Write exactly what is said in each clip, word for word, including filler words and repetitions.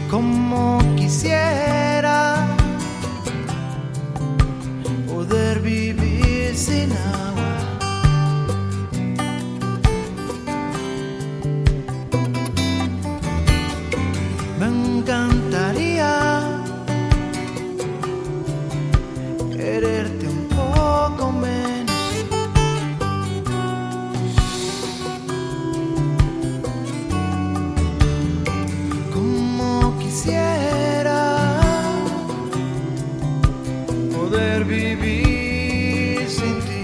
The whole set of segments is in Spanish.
Como quisiera poder vivir sin agua. Me encantaría quererte un poco menos. Como quisiera poder vivir sin ti.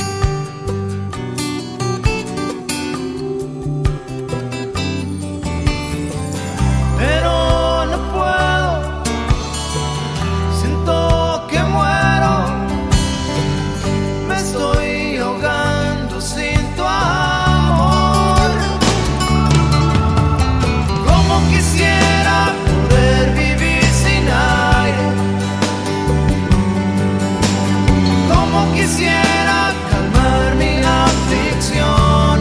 Pero no puedo, siento que muero, me estoy ahogando sin tu amor. Como quisiera poder vivir sin aire, como quisiera calmar mi aflicción,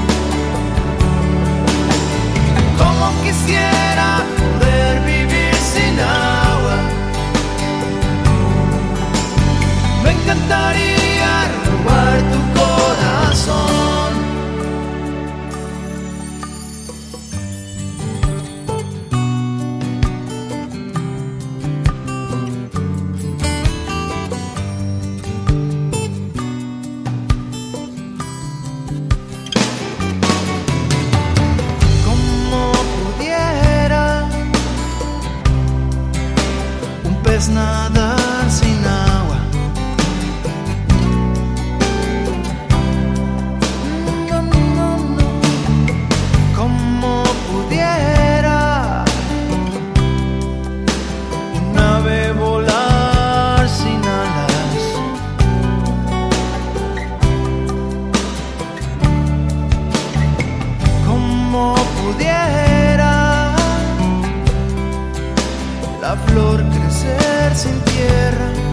como quisiera poder vivir sin agua. Me encantaría robar tu corazón. Como pudiera un pez nadar sin agua. No, no, no. Como pudiera un ave volar sin alas. Como pudiera la flor crecer sin tierra.